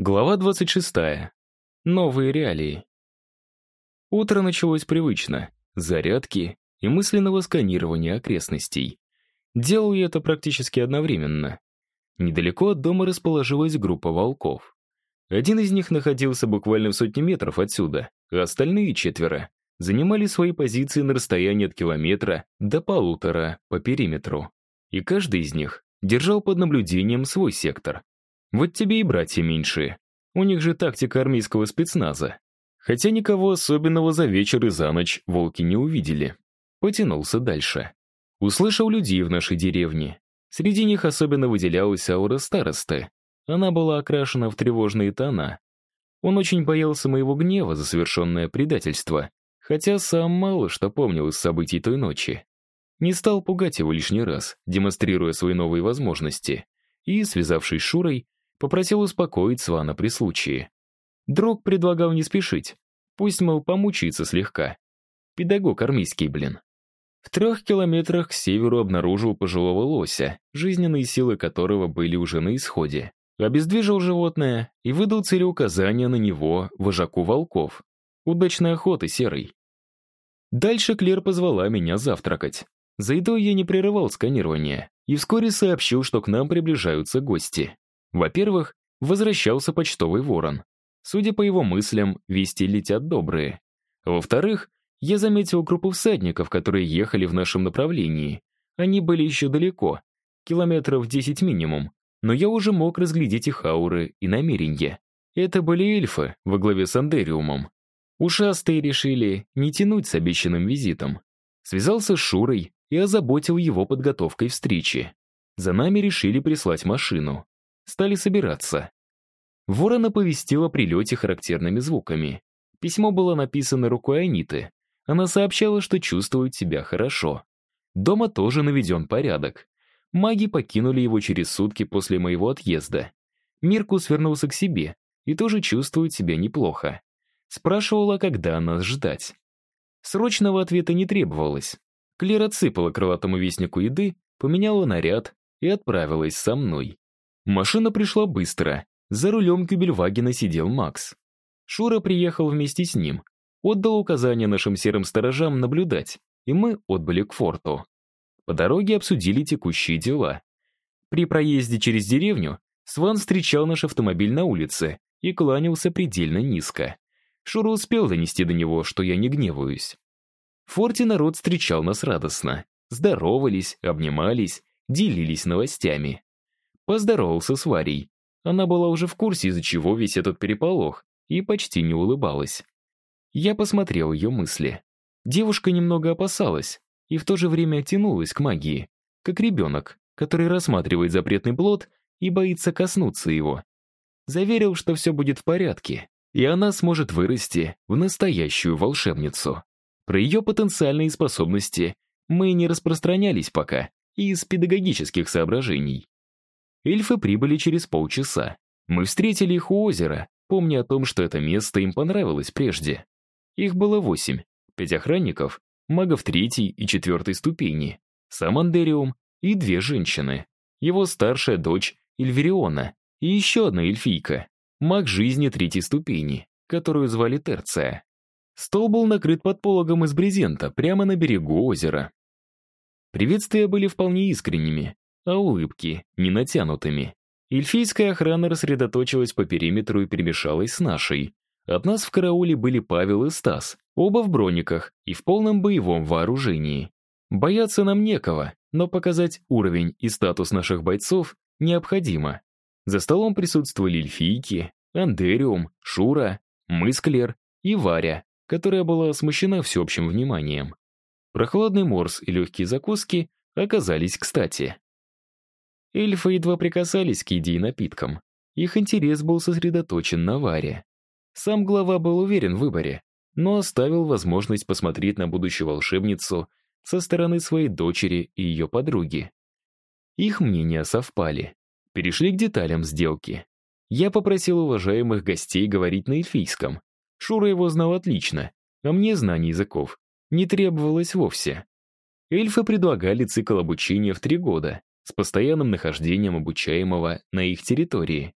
Глава 26. Новые реалии. Утро началось привычно, с зарядки и мысленного сканирования окрестностей. Делал я это практически одновременно. Недалеко от дома расположилась группа волков. Один из них находился буквально в сотне метров отсюда, а остальные 4 занимали свои позиции на расстоянии от километра до 1,5 по периметру. И каждый из них держал под наблюдением свой сектор. Вот тебе и братья меньшие. У них же тактика армейского спецназа. Хотя никого особенного за вечер и за ночь волки не увидели. Потянулся дальше. Услышал людей в нашей деревне. Среди них особенно выделялась аура старосты. Она была окрашена в тревожные тона. Он очень боялся моего гнева за совершенное предательство, хотя сам мало что помнил из событий той ночи. Не стал пугать его лишний раз, демонстрируя свои новые возможности, и, связавшись с Шурой, попросил успокоить Свана при случае. Друг предлагал не спешить, пусть, мол, помучается слегка. Педагог армейский, блин. В 3 километрах к северу обнаружил пожилого лося, жизненные силы которого были уже на исходе. Обездвижил животное и выдал целеуказания на него, вожаку волков. Удачной охоты, Серый. Дальше Клер позвала меня завтракать. За едой я не прерывал сканирование и вскоре сообщил, что к нам приближаются гости. Во-первых, возвращался почтовый ворон. Судя по его мыслям, вести летят добрые. Во-вторых, я заметил группу всадников, которые ехали в нашем направлении. Они были еще далеко, километров 10 минимум, но я уже мог разглядеть их ауры и намерения. Это были эльфы во главе с Андериумом. Ушастые решили не тянуть с обещанным визитом. Связался с Шурой и озаботил его подготовкой встречи. За нами решили прислать машину. Стали собираться. Ворон оповестил о прилете характерными звуками. Письмо было написано рукой Аниты. Она сообщала, что чувствует себя хорошо. Дома тоже наведен порядок. Маги покинули его через сутки после моего отъезда. Миркус вернулся к себе и тоже чувствует себя неплохо. Спрашивала, когда нас ждать. Срочного ответа не требовалось. Клер отсыпала крылатому вестнику еды, поменяла наряд и отправилась со мной. Машина пришла быстро. За рулем Кюбельвагена сидел Макс. Шура приехал вместе с ним. Отдал указание нашим серым сторожам наблюдать, и мы отбыли к форту. По дороге обсудили текущие дела. При проезде через деревню Сван встречал наш автомобиль на улице и кланялся предельно низко. Шура успел донести до него, что я не гневаюсь. В форте народ встречал нас радостно. Здоровались, обнимались, делились новостями. Поздоровался с Варей. Она была уже в курсе, из-за чего весь этот переполох, и почти не улыбалась. Я посмотрел ее мысли. Девушка немного опасалась и в то же время тянулась к магии, как ребенок, который рассматривает запретный плод и боится коснуться его. Заверил, что все будет в порядке, и она сможет вырасти в настоящую волшебницу. Про ее потенциальные способности мы не распространялись пока из педагогических соображений. Эльфы прибыли через полчаса. Мы встретили их у озера, помня о том, что это место им понравилось прежде. Их было 8, 5 охранников, магов 3 и 4 ступени, сам Андериум и 2 женщины, его старшая дочь Ильвериона и еще одна эльфийка, маг жизни 3 ступени, которую звали Терция. Стол был накрыт под пологом из брезента прямо на берегу озера. Приветствия были вполне искренними, а улыбки — не натянутыми. Эльфийская охрана рассредоточилась по периметру и перемешалась с нашей. От нас в карауле были Павел и Стас, оба в брониках и в полном боевом вооружении. Бояться нам некого, но показать уровень и статус наших бойцов необходимо. За столом присутствовали эльфийки, Андериум, Шура, мы с Клер и Варя, которая была смущена всеобщим вниманием. Прохладный морс и легкие закуски оказались кстати. Эльфы едва прикасались к еде и напиткам. Их интерес был сосредоточен на Варе. Сам глава был уверен в выборе, но оставил возможность посмотреть на будущую волшебницу со стороны своей дочери и ее подруги. Их мнения совпали. Перешли к деталям сделки. Я попросил уважаемых гостей говорить на эльфийском. Шура его знал отлично, а мне знаний языков не требовалось вовсе. Эльфы предлагали цикл обучения в 3 года, с постоянным нахождением обучаемого на их территории.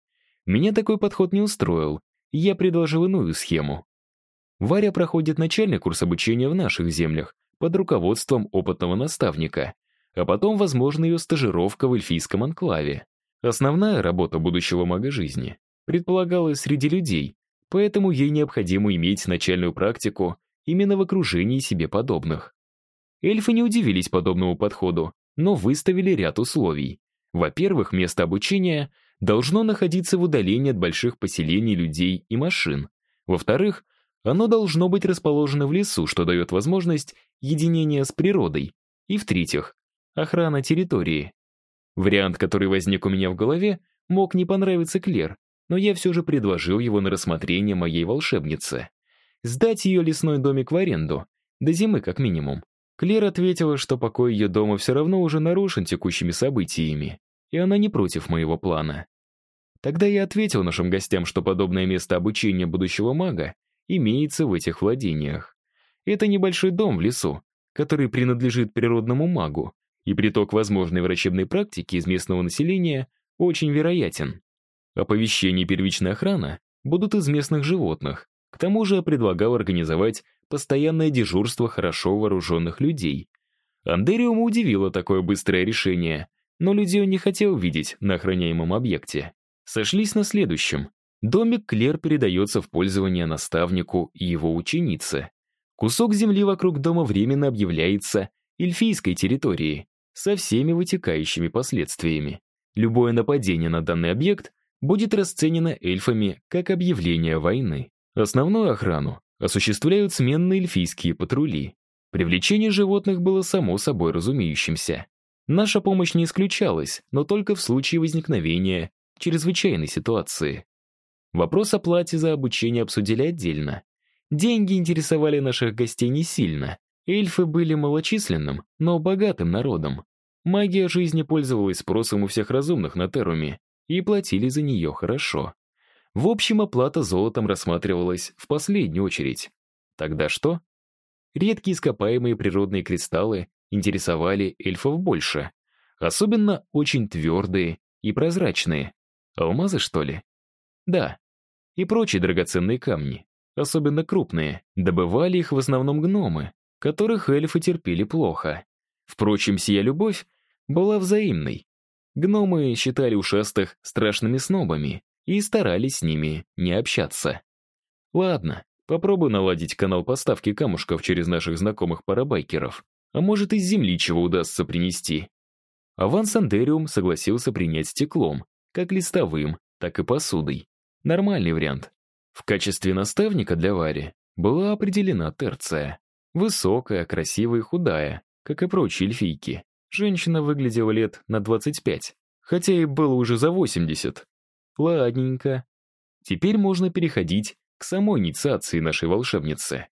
Меня такой подход не устроил, и я предложил иную схему. Варя проходит начальный курс обучения в наших землях под руководством опытного наставника, а потом, возможно, ее стажировка в эльфийском анклаве. Основная работа будущего мага жизни предполагалась среди людей, поэтому ей необходимо иметь начальную практику именно в окружении себе подобных. Эльфы не удивились подобному подходу, но выставили ряд условий. Во-первых, место обучения должно находиться в удалении от больших поселений людей и машин. Во-вторых, оно должно быть расположено в лесу, что дает возможность единения с природой. И в-третьих, охрана территории. Вариант, который возник у меня в голове, мог не понравиться Клер, но я все же предложил его на рассмотрение моей волшебнице. Сдать ее лесной домик в аренду, до зимы как минимум. Клер ответила, что покой ее дома все равно уже нарушен текущими событиями, и она не против моего плана. Тогда я ответил нашим гостям, что подобное место обучения будущего мага имеется в этих владениях. Это небольшой дом в лесу, который принадлежит природному магу, и приток возможной врачебной практики из местного населения очень вероятен. Оповещение и первичная охрана будут из местных животных. К тому же я предлагал организовать постоянное дежурство хорошо вооруженных людей. Андериума удивило такое быстрое решение, но людей он не хотел видеть на охраняемом объекте. Сошлись на следующем. Домик Клер передается в пользование наставнику и его ученице. Кусок земли вокруг дома временно объявляется эльфийской территорией, со всеми вытекающими последствиями. Любое нападение на данный объект будет расценено эльфами как объявление войны. Основную охрану осуществляют сменные эльфийские патрули. Привлечение животных было само собой разумеющимся. Наша помощь не исключалась, но только в случае возникновения чрезвычайной ситуации. Вопрос о плате за обучение обсудили отдельно. Деньги интересовали наших гостей не сильно. Эльфы были малочисленным, но богатым народом. Магия жизни пользовалась спросом у всех разумных на Теруме, и платили за нее хорошо. В общем, оплата золотом рассматривалась в последнюю очередь. Тогда что? Редкие ископаемые природные кристаллы интересовали эльфов больше. Особенно очень твердые и прозрачные. Алмазы, что ли? Да. И прочие драгоценные камни, особенно крупные. Добывали их в основном гномы, которых эльфы терпели плохо. Впрочем, сия любовь была взаимной. Гномы считали ушастых страшными снобами и старались с ними не общаться. Ладно, попробую наладить канал поставки камушков через наших знакомых парабайкеров. А может, из земли чего удастся принести. Аванс Андериум согласился принять стеклом, как листовым, так и посудой. Нормальный вариант. В качестве наставника для Вари была определена Терция. Высокая, красивая и худая, как и прочие эльфийки. Женщина выглядела лет на 25, хотя и было уже за 80. Ладненько. Теперь можно переходить к самой инициации нашей волшебницы.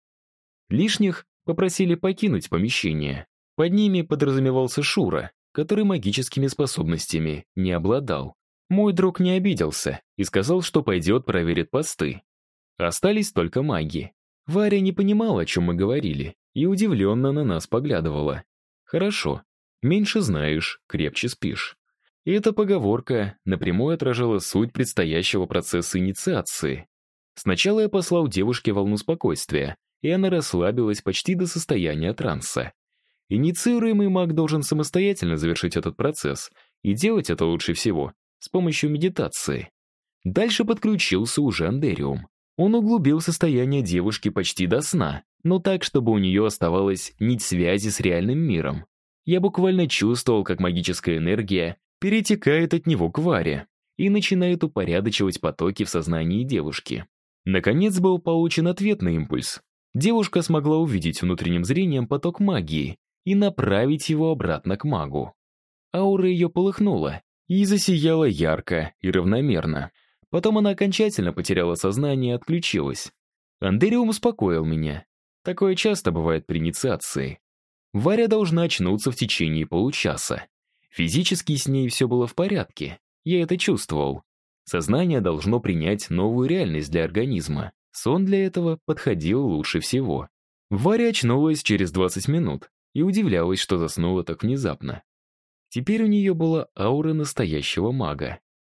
Лишних попросили покинуть помещение. Под ними подразумевался Шура, который магическими способностями не обладал. Мой друг не обиделся и сказал, что пойдет проверит посты. Остались только маги. Варя не понимала, о чем мы говорили, и удивленно на нас поглядывала. Хорошо. Меньше знаешь, крепче спишь. И эта поговорка напрямую отражала суть предстоящего процесса инициации. Сначала я послал девушке волну спокойствия, и она расслабилась почти до состояния транса. Инициируемый маг должен самостоятельно завершить этот процесс, и делать это лучше всего с помощью медитации. Дальше подключился уже Андериум. Он углубил состояние девушки почти до сна, но так, чтобы у нее оставалась нить связи с реальным миром. Я буквально чувствовал, как магическая энергия перетекает от него к Варе и начинает упорядочивать потоки в сознании девушки. Наконец был получен ответный импульс. Девушка смогла увидеть внутренним зрением поток магии и направить его обратно к магу. Аура ее полыхнула и засияла ярко и равномерно. Потом она окончательно потеряла сознание и отключилась. Андериум успокоил меня. Такое часто бывает при инициации. Варя должна очнуться в течение получаса. Физически с ней все было в порядке, я это чувствовал. Сознание должно принять новую реальность для организма. Сон для этого подходил лучше всего. Варя очнулась через 20 минут и удивлялась, что заснула так внезапно. Теперь у нее была аура настоящего мага.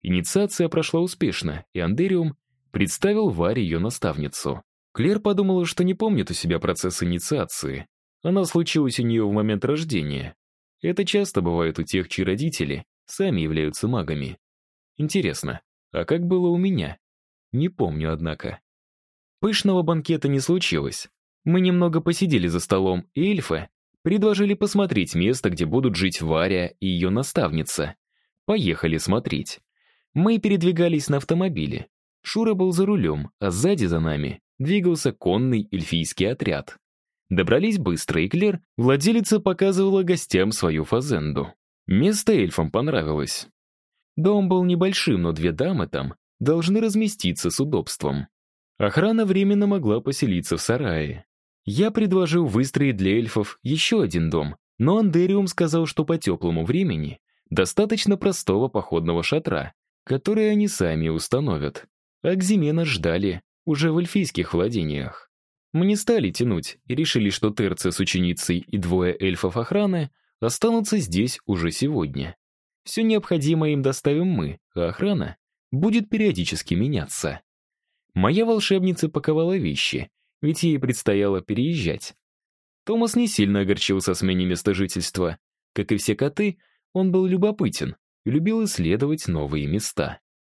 Инициация прошла успешно, и Андериум представил Варе ее наставницу. Клэр подумала, что не помнит у себя процесс инициации. Она случилась у нее в момент рождения. Это часто бывает у тех, чьи родители сами являются магами. Интересно, а как было у меня? Не помню, однако. Пышного банкета не случилось. Мы немного посидели за столом, и эльфы предложили посмотреть место, где будут жить Варя и ее наставница. Поехали смотреть. Мы передвигались на автомобиле. Шура был за рулем, а сзади за нами двигался конный эльфийский отряд. Добрались быстро, и Клэр, владелица, показывала гостям свою фазенду. Место эльфам понравилось. Дом был небольшим, но 2 дамы там должны разместиться с удобством. Охрана временно могла поселиться в сарае. Я предложил выстроить для эльфов еще один дом, но Андериум сказал, что по теплому времени достаточно простого походного шатра, который они сами установят. А к зиме нас ждали уже в эльфийских владениях. Мы не стали тянуть и решили, что Терция с ученицей и 2 эльфов охраны останутся здесь уже сегодня. Все необходимое им доставим мы, а охрана будет периодически меняться. Моя волшебница паковала вещи, ведь ей предстояло переезжать. Томас не сильно огорчился о смене места жительства. Как и все коты, он был любопытен и любил исследовать новые места.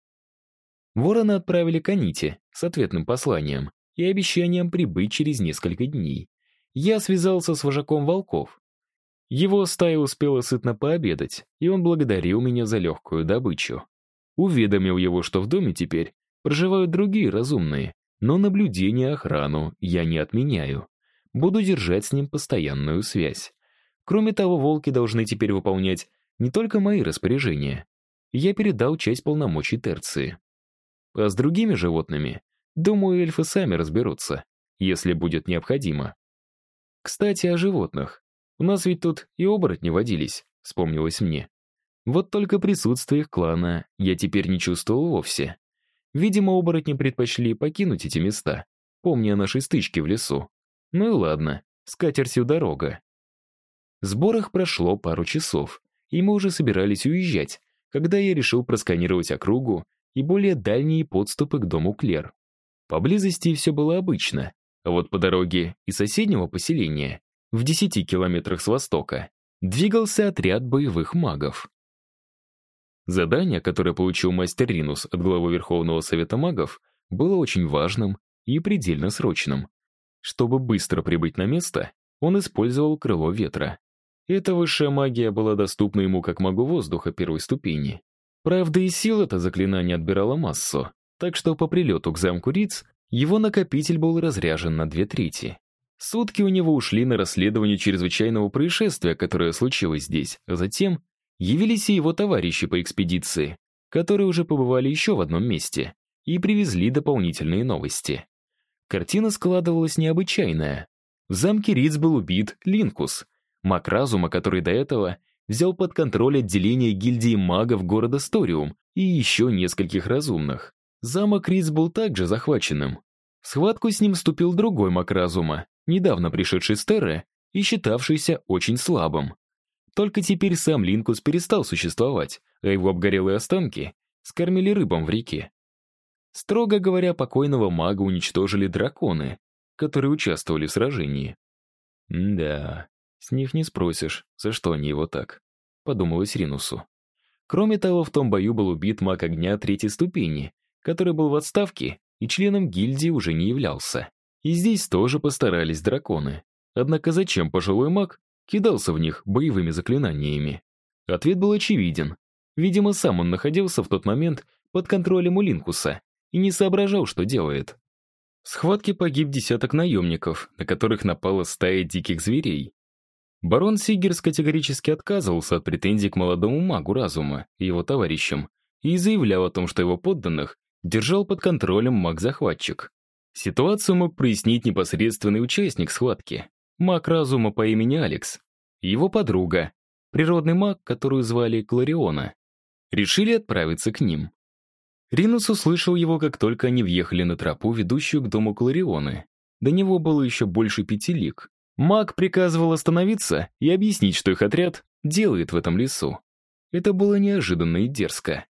Ворона отправили к Аните с ответным посланием и обещанием прибыть через несколько дней. Я связался с вожаком волков. Его стая успела сытно пообедать, и он благодарил меня за легкую добычу. Уведомил его, что в доме теперь проживают другие разумные, но наблюдение и охрану я не отменяю. Буду держать с ним постоянную связь. Кроме того, волки должны теперь выполнять не только мои распоряжения. Я передал часть полномочий Терции. А с другими животными, думаю, эльфы сами разберутся, если будет необходимо. Кстати, о животных. У нас ведь тут и оборотни водились, вспомнилось мне. Вот только присутствие их клана я теперь не чувствовал вовсе. Видимо, оборотни предпочли покинуть эти места, помня о нашей стычке в лесу. Ну и ладно, с катертью дорога. Сбор их прошло пару часов, и мы уже собирались уезжать, когда я решил просканировать округу и более дальние подступы к дому Клэр. Поблизости все было обычно, а вот по дороге из соседнего поселения, в 10 километрах с востока, двигался отряд боевых магов. Задание, которое получил мастер Ринус от главы Верховного Совета магов, было очень важным и предельно срочным. Чтобы быстро прибыть на место, он использовал крыло ветра. Эта высшая магия была доступна ему как магу воздуха 1 ступени. Правда, и сил это заклинание отбирало массу, так что по прилету к замку Риц его накопитель был разряжен на 2/3. Сутки у него ушли на расследование чрезвычайного происшествия, которое случилось здесь, а затем явились и его товарищи по экспедиции, которые уже побывали еще в одном месте и привезли дополнительные новости. Картина складывалась необычайная. В замке Риц был убит Линкус, маг разума, который до этого взял под контроль отделение гильдии магов города Сториум и еще нескольких разумных. Замок Риц был также захваченным. В схватку с ним вступил другой маг разума, недавно пришедший с Терры и считавшийся очень слабым. Только теперь сам Линкус перестал существовать, а его обгорелые останки скормили рыбам в реке. Строго говоря, покойного мага уничтожили драконы, которые участвовали в сражении. Да, с них не спросишь, за что они его так, подумалось Ринусу. Кроме того, в том бою был убит маг огня 3-й ступени, который был в отставке и членом гильдии уже не являлся. И здесь тоже постарались драконы. Однако зачем пожилой маг кидался в них боевыми заклинаниями? Ответ был очевиден. Видимо, сам он находился в тот момент под контролем у Линкуса и не соображал, что делает. В схватке погиб 10 наемников, на которых напала стая диких зверей. Барон Сигерс категорически отказывался от претензий к молодому магу разума и его товарищам и заявлял о том, что его подданных держал под контролем маг-захватчик. Ситуацию мог прояснить непосредственный участник схватки, маг разума по имени Алекс, и его подруга, природный маг, которую звали Клариона. Решили отправиться к ним. Ринус услышал его, как только они въехали на тропу, ведущую к дому Кларионы. До него было еще больше 5 лиг. Маг приказывал остановиться и объяснить, что их отряд делает в этом лесу. Это было неожиданно и дерзко.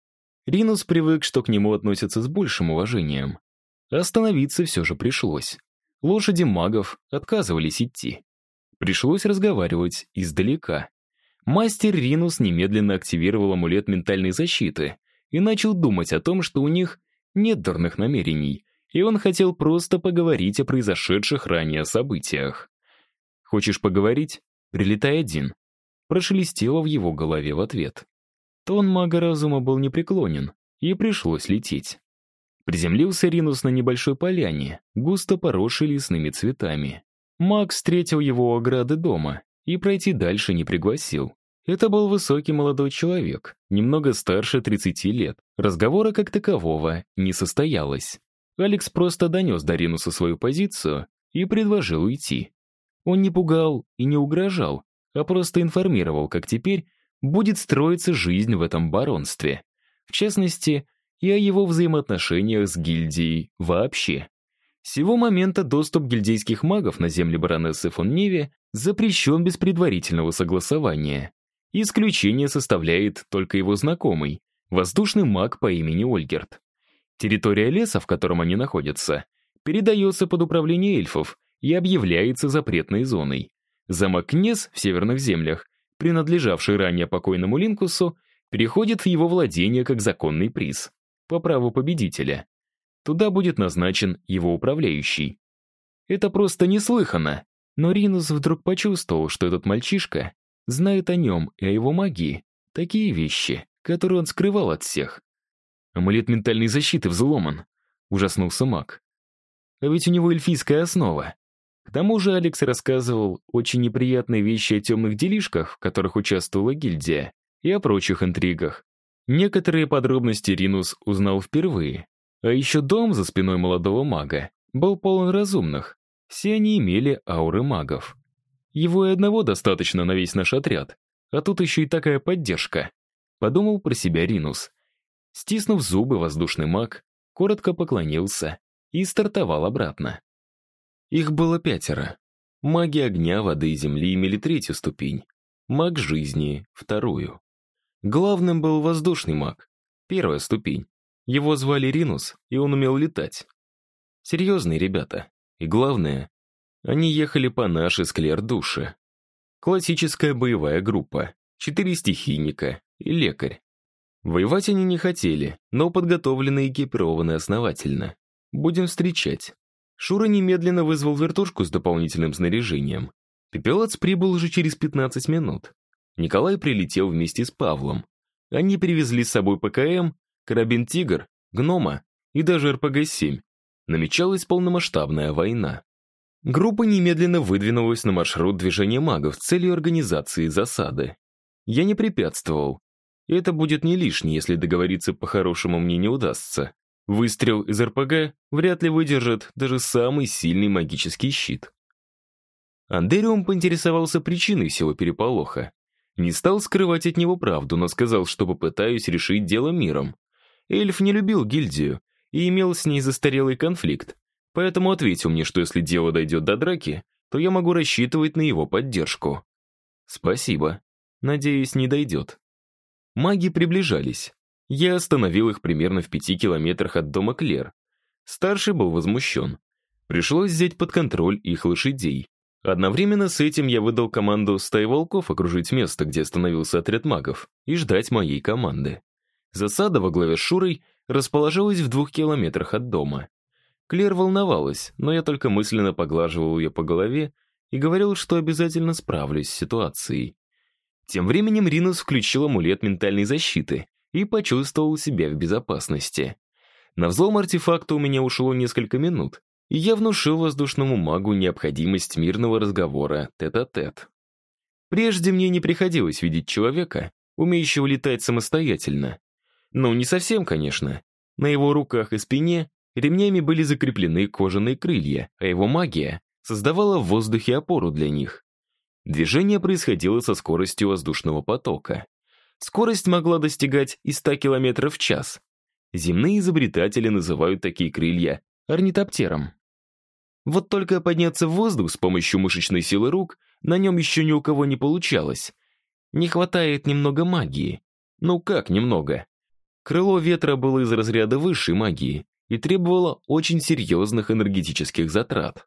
Ринус привык, что к нему относятся с большим уважением. Остановиться все же пришлось. Лошади магов отказывались идти. Пришлось разговаривать издалека. Мастер Ринус немедленно активировал амулет ментальной защиты и начал думать о том, что у них нет дурных намерений, и он хотел просто поговорить о произошедших ранее событиях. «Хочешь поговорить? Прилетай один», прошелестело в его голове в ответ. Тон мага разума был непреклонен, и пришлось лететь. Приземлился Ринус на небольшой поляне, густо поросшей лесными цветами. Маг встретил его у ограды дома и пройти дальше не пригласил. Это был высокий молодой человек, немного старше 30 лет. Разговора как такового не состоялось. Алекс просто донес до Ринуса свою позицию и предложил уйти. Он не пугал и не угрожал, а просто информировал, как теперь будет строиться жизнь в этом баронстве. В частности, и о его взаимоотношениях с гильдией вообще. С сего момента доступ гильдейских магов на земли баронессы фон Неве запрещен без предварительного согласования. Исключение составляет только его знакомый, воздушный маг по имени Ольгерт. Территория леса, в котором они находятся, передается под управление эльфов и объявляется запретной зоной. Замок Кнес в северных землях, принадлежавший ранее покойному Линкусу, переходит в его владение как законный приз, по праву победителя. Туда будет назначен его управляющий. Это просто неслыханно, но Ринус вдруг почувствовал, что этот мальчишка знает о нем и о его магии такие вещи, которые он скрывал от всех. «Амулет ментальной защиты взломан», — ужаснулся маг. «А ведь у него эльфийская основа». К тому же Алекс рассказывал очень неприятные вещи о темных делишках, в которых участвовала гильдия, и о прочих интригах. Некоторые подробности Ринус узнал впервые. А еще дом за спиной молодого мага был полон разумных. Все они имели ауры магов. Его и одного достаточно на весь наш отряд, а тут еще и такая поддержка. Подумал про себя Ринус. Стиснув зубы, воздушный маг коротко поклонился и стартовал обратно. Их было 5. Маги огня, воды и земли имели 3-ю ступень. Маг жизни — 2-ю. Главным был воздушный маг, 1-я ступень. Его звали Ринус, и он умел летать. Серьезные ребята. И главное, они ехали по нашей склер-душе. Классическая боевая группа, 4 стихийника и лекарь. Воевать они не хотели, но подготовлены и экипированы основательно. Будем встречать. Шура немедленно вызвал вертушку с дополнительным снаряжением. Пепелац прибыл уже через 15 минут. Николай прилетел вместе с Павлом. Они привезли с собой ПКМ, карабин «Тигр», гнома и даже РПГ-7. Намечалась полномасштабная война. Группа немедленно выдвинулась на маршрут движения магов с целью организации засады. Я не препятствовал. Это будет не лишнее, если договориться по-хорошему мне не удастся. Выстрел из РПГ вряд ли выдержит даже самый сильный магический щит. Андериум поинтересовался причиной всего переполоха. Не стал скрывать от него правду, но сказал, что попытаюсь решить дело миром. Эльф не любил гильдию и имел с ней застарелый конфликт, поэтому ответил мне, что если дело дойдет до драки, то я могу рассчитывать на его поддержку. Спасибо. Надеюсь, не дойдет. Маги приближались. Я остановил их примерно в 5 километрах от дома Клер. Старший был возмущен. Пришлось взять под контроль их лошадей. Одновременно с этим я выдал команду стае волков окружить место, где остановился отряд магов, и ждать моей команды. Засада во главе с Шурой расположилась в 2 километрах от дома. Клер волновалась, но я только мысленно поглаживал ее по голове и говорил, что обязательно справлюсь с ситуацией. Тем временем Ринус включил амулет ментальной защиты и почувствовал себя в безопасности. На взлом артефакта у меня ушло несколько минут, и я внушил воздушному магу необходимость мирного разговора тет-а-тет. Прежде мне не приходилось видеть человека, умеющего летать самостоятельно. Ну, не совсем, конечно. На его руках и спине ремнями были закреплены кожаные крылья, а его магия создавала в воздухе опору для них. Движение происходило со скоростью воздушного потока. Скорость могла достигать и 100 км в час. Земные изобретатели называют такие крылья орнитоптером. Вот только подняться в воздух с помощью мышечной силы рук на нем еще ни у кого не получалось. Не хватает немного магии. Ну как немного? Крыло ветра было из разряда высшей магии и требовало очень серьезных энергетических затрат.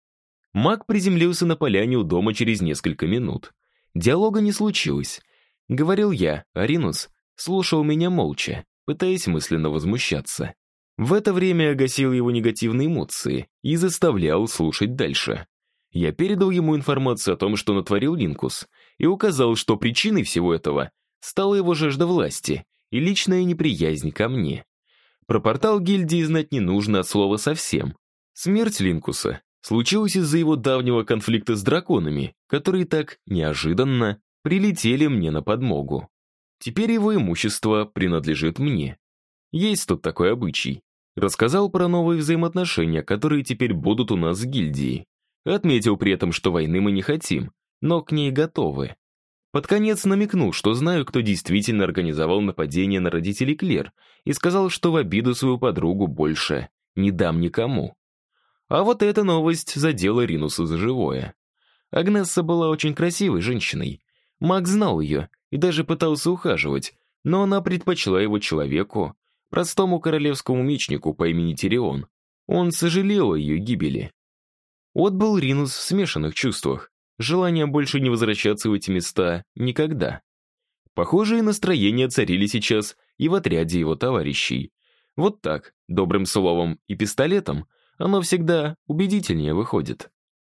Маг приземлился на поляне у дома через несколько минут. Диалога не случилось. Говорил я, а Ринус слушал меня молча, пытаясь мысленно возмущаться. В это время я гасил его негативные эмоции и заставлял слушать дальше. Я передал ему информацию о том, что натворил Линкус, и указал, что причиной всего этого стала его жажда власти и личная неприязнь ко мне. Про портал гильдии знать не нужно от слова совсем. Смерть Линкуса случилась из-за его давнего конфликта с драконами, которые так неожиданно прилетели мне на подмогу. Теперь его имущество принадлежит мне. Есть тут такой обычай. Рассказал про новые взаимоотношения, которые теперь будут у нас с гильдией. Отметил при этом, что войны мы не хотим, но к ней готовы. Под конец намекнул, что знаю, кто действительно организовал нападение на родителей Клер, и сказал, что в обиду свою подругу больше не дам никому. А вот эта новость задела Ринуса за живое. Агнесса была очень красивой женщиной. Маг знал ее и даже пытался ухаживать, но она предпочла его человеку, простому королевскому мечнику по имени Тирион. Он сожалел о ее гибели. Отбыл Ринус в смешанных чувствах, желание больше не возвращаться в эти места никогда. Похожие настроения царили сейчас и в отряде его товарищей. Вот так, добрым словом и пистолетом, оно всегда убедительнее выходит.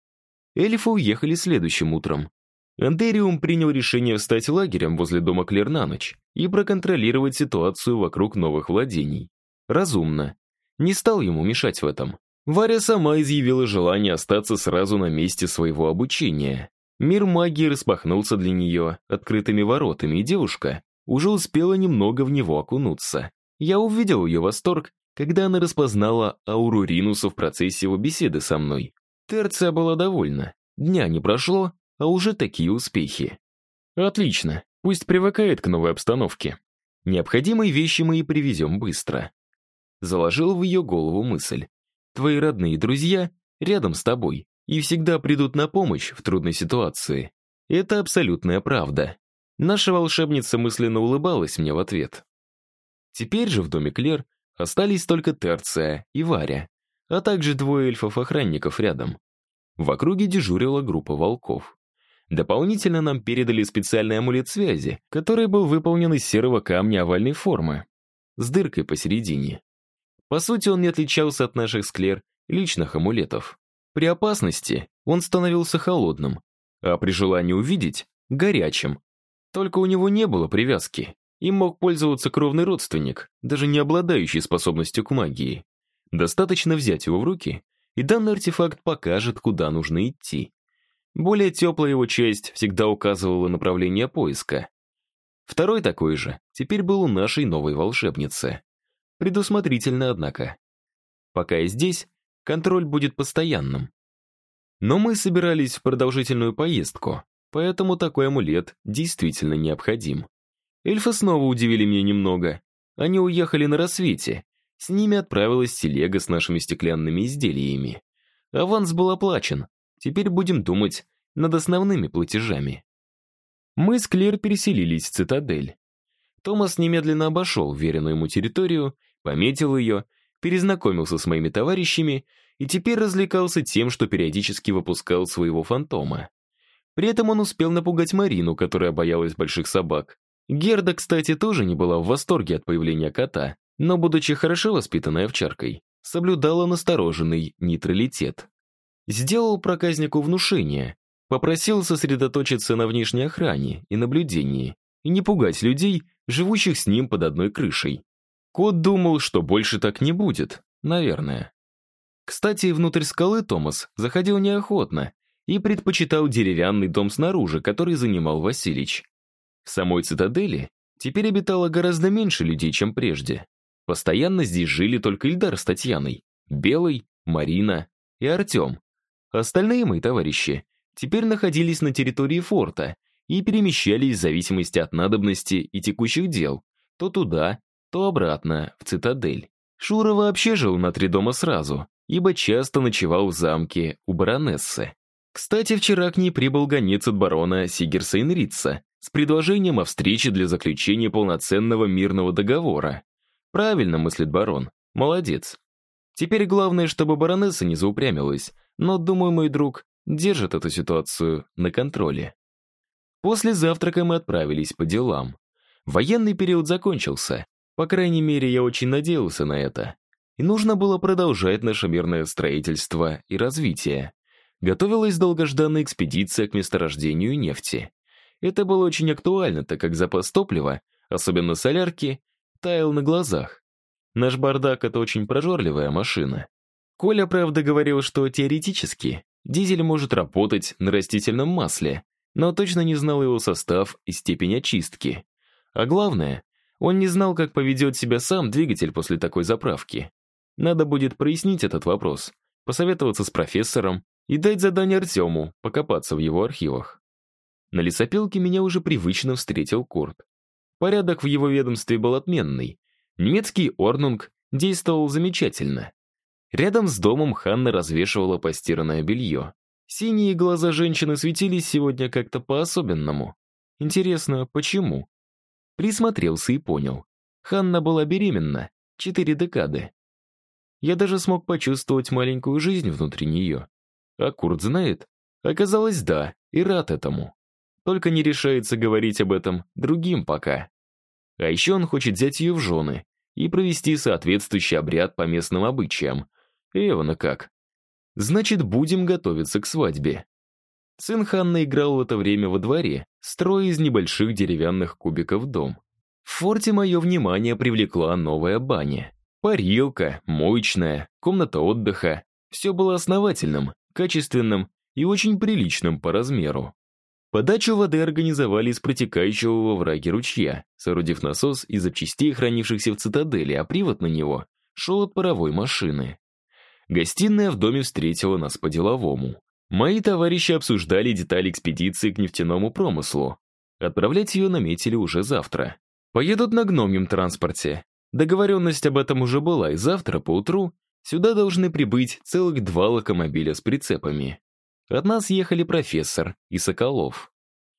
Эльфы уехали следующим утром. Андериум принял решение встать лагерем возле дома Клер на ночь и проконтролировать ситуацию вокруг новых владений. Разумно. Не стал ему мешать в этом. Варя сама изъявила желание остаться сразу на месте своего обучения. Мир магии распахнулся для нее открытыми воротами, и девушка уже успела немного в него окунуться. Я увидел ее восторг, когда она распознала ауру Ринуса в процессе его беседы со мной. Терция была довольна. Дня не прошло, а уже такие успехи. Отлично, пусть привыкает к новой обстановке. Необходимые вещи мы и привезем быстро. Заложил в ее голову мысль. Твои родные друзья рядом с тобой и всегда придут на помощь в трудной ситуации. Это абсолютная правда. Наша волшебница мысленно улыбалась мне в ответ. Теперь же в доме Клер остались только Терция и Варя, а также двое эльфов-охранников рядом. В округе дежурила группа волков. Дополнительно нам передали специальный амулет связи, который был выполнен из серого камня овальной формы, с дыркой посередине. По сути, он не отличался от наших с Клер личных амулетов. При опасности он становился холодным, а при желании увидеть — горячим. Только у него не было привязки. Им мог пользоваться кровный родственник, даже не обладающий способностью к магии. Достаточно взять его в руки, и данный артефакт покажет, куда нужно идти. Более теплая его часть всегда указывала направление поиска. Второй такой же теперь был у нашей новой волшебницы. Предусмотрительно, однако. Пока я здесь, контроль будет постоянным. Но мы собирались в продолжительную поездку, поэтому такой амулет действительно необходим. Эльфы снова удивили меня немного. Они уехали на рассвете. С ними отправилась телега с нашими стеклянными изделиями. Аванс был оплачен. Теперь будем думать над основными платежами. Мы с Клер переселились в цитадель. Томас немедленно обошел веренную ему территорию, пометил ее, перезнакомился с моими товарищами и теперь развлекался тем, что периодически выпускал своего фантома. При этом он успел напугать Марину, которая боялась больших собак. Герда, кстати, тоже не была в восторге от появления кота, но, будучи хорошо воспитанной овчаркой, соблюдала настороженный нейтралитет. Сделал проказнику внушение, попросил сосредоточиться на внешней охране и наблюдении и не пугать людей, живущих с ним под одной крышей. Кот думал, что больше так не будет, наверное. Кстати, внутрь скалы Томас заходил неохотно и предпочитал деревянный дом снаружи, который занимал Василич. В самой цитадели теперь обитало гораздо меньше людей, чем прежде. Постоянно здесь жили только Ильдар с Татьяной, Белый, Марина и Артем. Остальные мои товарищи теперь находились на территории форта и перемещались в зависимости от надобности и текущих дел, то туда, то обратно, в цитадель. Шура вообще жил на 3 дома сразу, ибо часто ночевал в замке у баронессы. Кстати, вчера к ней прибыл гонец от барона Сигерса Инрица с предложением о встрече для заключения полноценного мирного договора. Правильно мыслит барон. Молодец. Теперь главное, чтобы баронесса не заупрямилась, но, думаю, мой друг держит эту ситуацию на контроле. После завтрака мы отправились по делам. Военный период закончился. По крайней мере, я очень надеялся на это. И нужно было продолжать наше мирное строительство и развитие. Готовилась долгожданная экспедиция к месторождению нефти. Это было очень актуально, так как запас топлива, особенно солярки, таял на глазах. Наш бардак — это очень прожорливая машина. Коля, правда, говорил, что теоретически дизель может работать на растительном масле, но точно не знал его состав и степень очистки. А главное, он не знал, как поведет себя сам двигатель после такой заправки. Надо будет прояснить этот вопрос, посоветоваться с профессором и дать задание Артему покопаться в его архивах. На лесопилке меня уже привычно встретил Курт. Порядок в его ведомстве был отменный. Немецкий орнунг действовал замечательно. Рядом с домом Ханна развешивала постиранное белье. Синие глаза женщины светились сегодня как-то по-особенному. Интересно, почему? Присмотрелся и понял. Ханна была беременна 4 декады. Я даже смог почувствовать маленькую жизнь внутри нее. А Курт знает? Оказалось, да, и рад этому. Только не решается говорить об этом другим пока. А еще он хочет взять ее в жены и провести соответствующий обряд по местным обычаям. Эвана как. Значит, будем готовиться к свадьбе. Сын Ханны играл в это время во дворе, строя из небольших деревянных кубиков дом. В форте мое внимание привлекла новая баня. Парилка, моечная, комната отдыха. Все было основательным, качественным и очень приличным по размеру. Подачу воды организовали из протекающего во враге ручья, соорудив насос из запчастей, хранившихся в цитадели, а привод на него шел от паровой машины. Гостиная в доме встретила нас по-деловому. Мои товарищи обсуждали детали экспедиции к нефтяному промыслу. Отправлять ее наметили уже завтра. Поедут на гномьем транспорте. Договоренность об этом уже была, и завтра поутру сюда должны прибыть целых 2 локомобиля с прицепами. От нас ехали профессор и Соколов.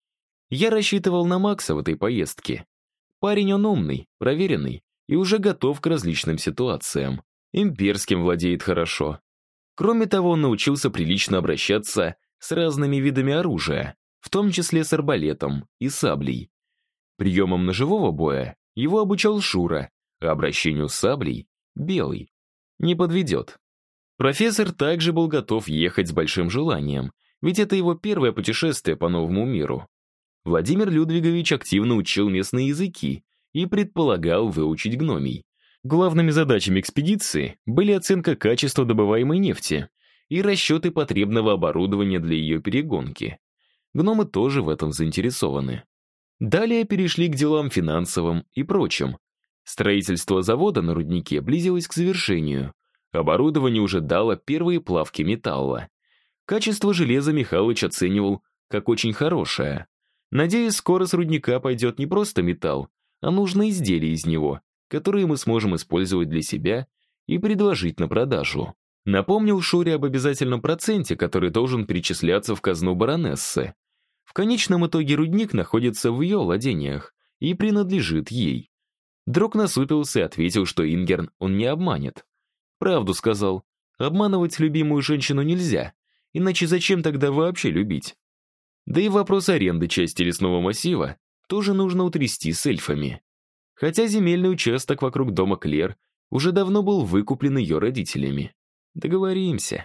Я рассчитывал на Макса в этой поездке. Парень он умный, проверенный и уже готов к различным ситуациям. Имперским владеет хорошо. Кроме того, он научился прилично обращаться с разными видами оружия, в том числе с арбалетом и саблей. Приемам ножевого боя его обучал Шура, а обращению с саблей — Белый. Не подведет. Профессор также был готов ехать с большим желанием, ведь это его первое путешествие по новому миру. Владимир Людвигович активно учил местные языки и предполагал выучить гномий. Главными задачами экспедиции были оценка качества добываемой нефти и расчеты потребного оборудования для ее перегонки. Гномы тоже в этом заинтересованы. Далее перешли к делам финансовым и прочим. Строительство завода на руднике близилось к завершению. Оборудование уже дало первые плавки металла. Качество железа Михалыч оценивал как очень хорошее. Надеюсь, скоро с рудника пойдет не просто металл, а нужные изделия из него, которые мы сможем использовать для себя и предложить на продажу. Напомнил Шуре об обязательном проценте, который должен перечисляться в казну баронессы. В конечном итоге рудник находится в ее владениях и принадлежит ей. Друг насупился и ответил, что Ингерн он не обманет. Правду сказал. Обманывать любимую женщину нельзя, иначе зачем тогда вообще любить? Да и вопрос аренды части лесного массива тоже нужно утрясти с эльфами. Хотя земельный участок вокруг дома Клер уже давно был выкуплен ее родителями. Договоримся.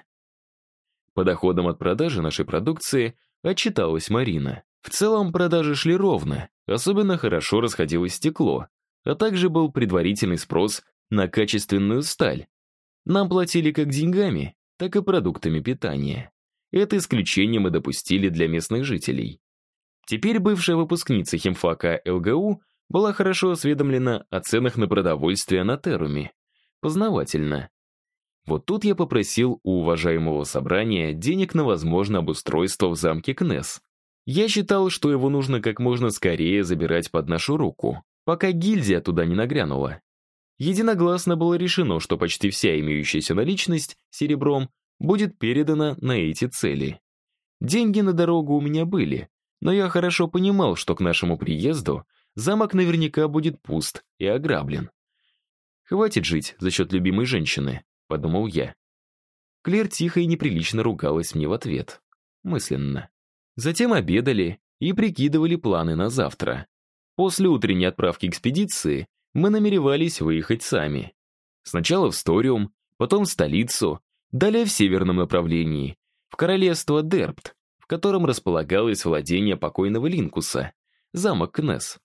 По доходам от продажи нашей продукции отчиталась Марина. В целом продажи шли ровно, особенно хорошо расходилось стекло, а также был предварительный спрос на качественную сталь. Нам платили как деньгами, так и продуктами питания. Это исключение мы допустили для местных жителей. Теперь бывшая выпускница химфака ЛГУ была хорошо осведомлена о ценах на продовольствие на Теруме. Познавательно. Вот тут я попросил у уважаемого собрания денег на возможное обустройство в замке Кнесс. Я считал, что его нужно как можно скорее забирать под нашу руку, пока гильдия туда не нагрянула. Единогласно было решено, что почти вся имеющаяся наличность серебром будет передана на эти цели. Деньги на дорогу у меня были, но я хорошо понимал, что к нашему приезду замок наверняка будет пуст и ограблен. Хватит жить за счет любимой женщины, подумал я. Клэр тихо и неприлично ругалась мне в ответ. Мысленно. Затем обедали и прикидывали планы на завтра. После утренней отправки экспедиции мы намеревались выехать сами. Сначала в Сториум, потом в столицу, далее в северном направлении, в королевство Дерпт, в котором располагалось владение покойного Линкуса, замок Кнесс.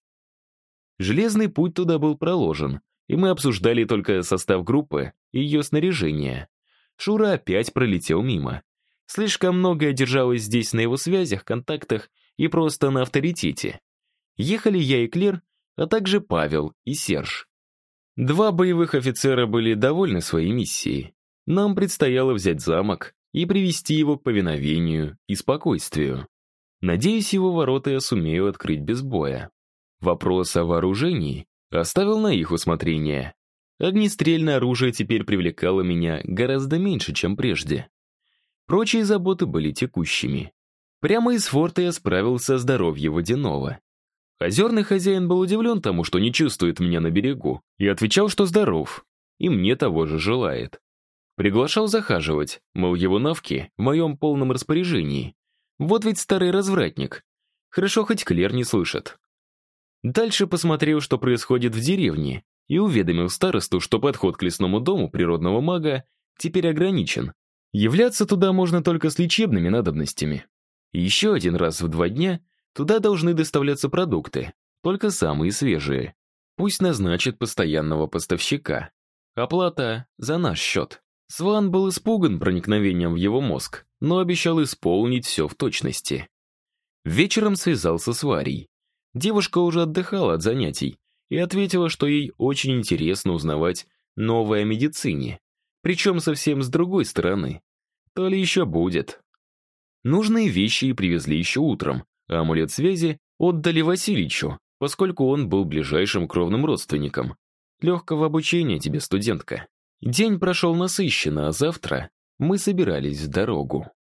Железный путь туда был проложен, и мы обсуждали только состав группы и ее снаряжение. Шура опять пролетел мимо. Слишком многое держалось здесь на его связях, контактах и просто на авторитете. Ехали я и Клэр, а также Павел и Серж. Два боевых офицера были довольны своей миссией. Нам предстояло взять замок и привести его к повиновению и спокойствию. Надеюсь, его ворота я сумею открыть без боя. Вопрос о вооружении оставил на их усмотрение. Огнестрельное оружие теперь привлекало меня гораздо меньше, чем прежде. Прочие заботы были текущими. Прямо из форта я справился о здоровье водяного. Озерный хозяин был удивлен тому, что не чувствует меня на берегу, и отвечал, что здоров, и мне того же желает. Приглашал захаживать, мол, его навки в моем полном распоряжении. Вот ведь старый развратник. Хорошо, хоть Клэр не слышит. Дальше посмотрел, что происходит в деревне, и уведомил старосту, что подход к лесному дому природного мага теперь ограничен. Являться туда можно только с лечебными надобностями. И еще один раз в 2 дня туда должны доставляться продукты, только самые свежие. Пусть назначит постоянного поставщика. Оплата за наш счет. Сван был испуган проникновением в его мозг, но обещал исполнить все в точности. Вечером связался с Варей. Девушка уже отдыхала от занятий и ответила, что ей очень интересно узнавать новое о медицине, причем совсем с другой стороны. То ли еще будет. Нужные вещи и привезли еще утром, а амулет связи отдали Васильичу, поскольку он был ближайшим кровным родственником. Легкого обучения тебе, студентка. День прошел насыщенно, а завтра мы собирались в дорогу.